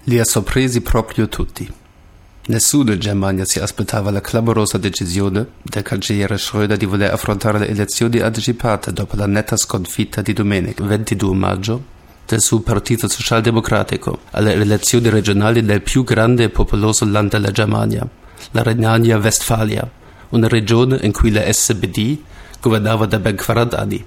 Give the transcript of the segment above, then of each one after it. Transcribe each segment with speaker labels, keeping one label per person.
Speaker 1: Li ha sorpresi proprio tutti. Nessuno in Germania si aspettava la clamorosa decisione del cancelliere Schröder di voler affrontare le elezioni anticipate dopo la netta sconfitta di domenica 22 maggio del suo partito socialdemocratico alle elezioni regionali nel più grande e popoloso land della Germania, la Rhenania-Westfalia, una regione in cui la SPD governava da ben 40 anni.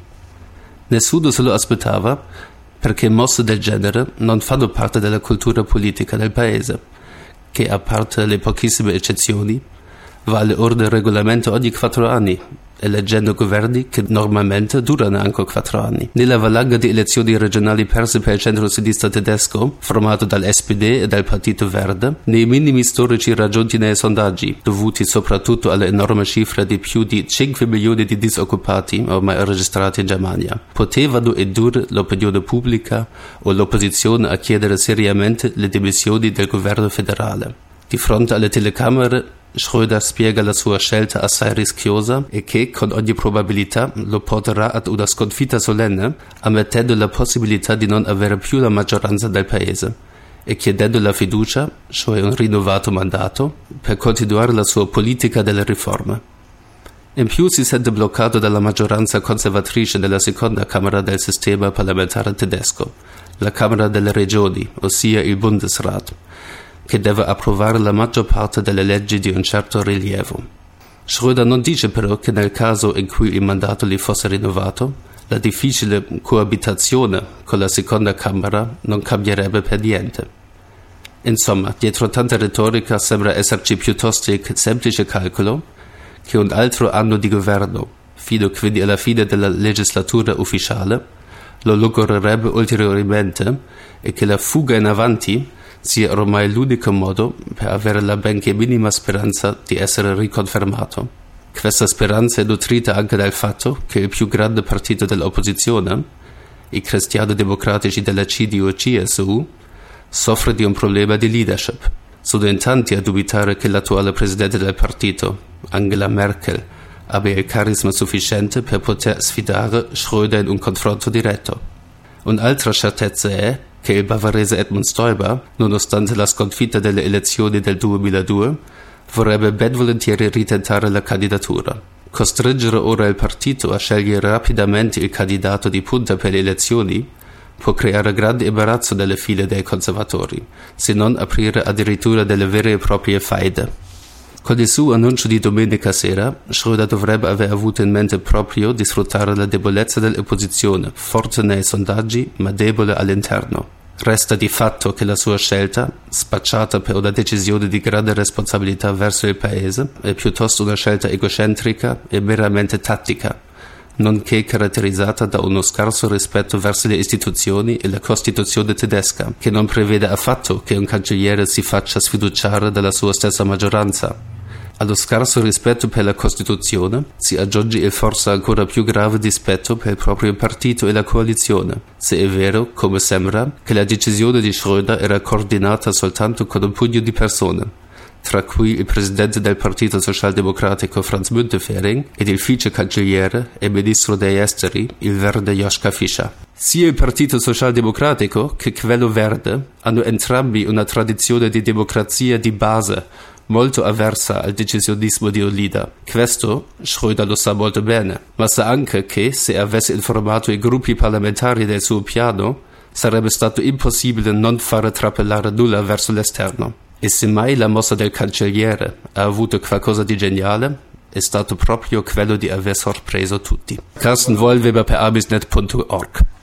Speaker 1: Nessuno se lo aspettava perché mosse del genere non fanno parte della cultura politica del paese, che a parte le pochissime eccezioni, vale ora il regolamento ogni 4 anni, eleggendo governi che normalmente durano anche 4 anni. Nella valanga di elezioni regionali perse per il centro-sinistra tedesco, formato dall'SPD e dal Partito Verde, nei minimi storici raggiunti nei sondaggi, dovuti soprattutto alle enorme cifre di più di 5 milioni di disoccupati ormai registrati in Germania, potevano indurre l'opinione pubblica o l'opposizione a chiedere seriamente le dimissioni del governo federale. Di fronte alle telecamere Schröder spiega la sua scelta assai rischiosa e che, con ogni probabilità, lo porterà ad una sconfitta solenne, ammettendo la possibilità di non avere più la maggioranza del paese e chiedendo la fiducia, cioè un rinnovato mandato, per continuare la sua politica delle riforme. In più si sente bloccato dalla maggioranza conservatrice della seconda Camera del sistema parlamentare tedesco, la Camera delle Regioni, ossia il Bundesrat, che deve approvare la maggior parte delle leggi di un certo rilievo. Schröder non dice però che nel caso in cui il mandato gli fosse rinnovato, la difficile coabitazione con la seconda Camera non cambierebbe per niente. Insomma, dietro tanta retorica sembra esserci piuttosto il semplice calcolo che un altro anno di governo, fino quindi alla fine della legislatura ufficiale, lo logorerebbe ulteriormente e che la fuga in avanti sia ormai l'unico modo per avere la benché minima speranza di essere riconfermato. Questa speranza è nutrita anche dal fatto che il più grande partito dell'opposizione, i cristiano-democratici della CDU-CSU, soffre di un problema di leadership. Sono in tanti a dubitare che l'attuale presidente del partito, Angela Merkel, abbia il carisma sufficiente per poter sfidare Schröder in un confronto diretto. Un'altra certezza è che il bavarese Edmund Stoiber, nonostante la sconfitta delle elezioni del 2002, vorrebbe ben volentieri ritentare la candidatura. Costringere ora il partito a scegliere rapidamente il candidato di punta per le elezioni può creare grande imbarazzo nelle file dei conservatori, se non aprire addirittura delle vere e proprie faide. Con il suo annuncio di domenica sera, Schröder dovrebbe aver avuto in mente proprio di sfruttare la debolezza dell'opposizione, forte nei sondaggi ma debole all'interno. Resta di fatto che la sua scelta, spacciata per una decisione di grande responsabilità verso il paese, è piuttosto una scelta egocentrica e meramente tattica, nonché caratterizzata da uno scarso rispetto verso le istituzioni e la Costituzione tedesca, che non prevede affatto che un cancelliere si faccia sfiduciare dalla sua stessa maggioranza. Allo scarso rispetto per la Costituzione si aggiunge il forse ancora più grave dispetto per il proprio partito e la coalizione, se è vero, come sembra, che la decisione di Schröder era coordinata soltanto con un pugno di persone, tra cui il presidente del Partito Socialdemocratico Franz Müntefering ed il vice cancelliere e ministro degli esteri, il verde Joschka Fischer. Sia il Partito Socialdemocratico che quello verde hanno entrambi una tradizione di democrazia di base molto avversa al decisionismo di un leader. Questo Schröder lo sa molto bene, ma sa anche che se avesse informato i gruppi parlamentari del suo piano, sarebbe stato impossibile non fare trapelare nulla verso l'esterno. E se mai la mossa del cancelliere ha avuto qualcosa di geniale, è stato proprio quello di aver sorpreso tutti. Carsten Wollweber per abisnet.org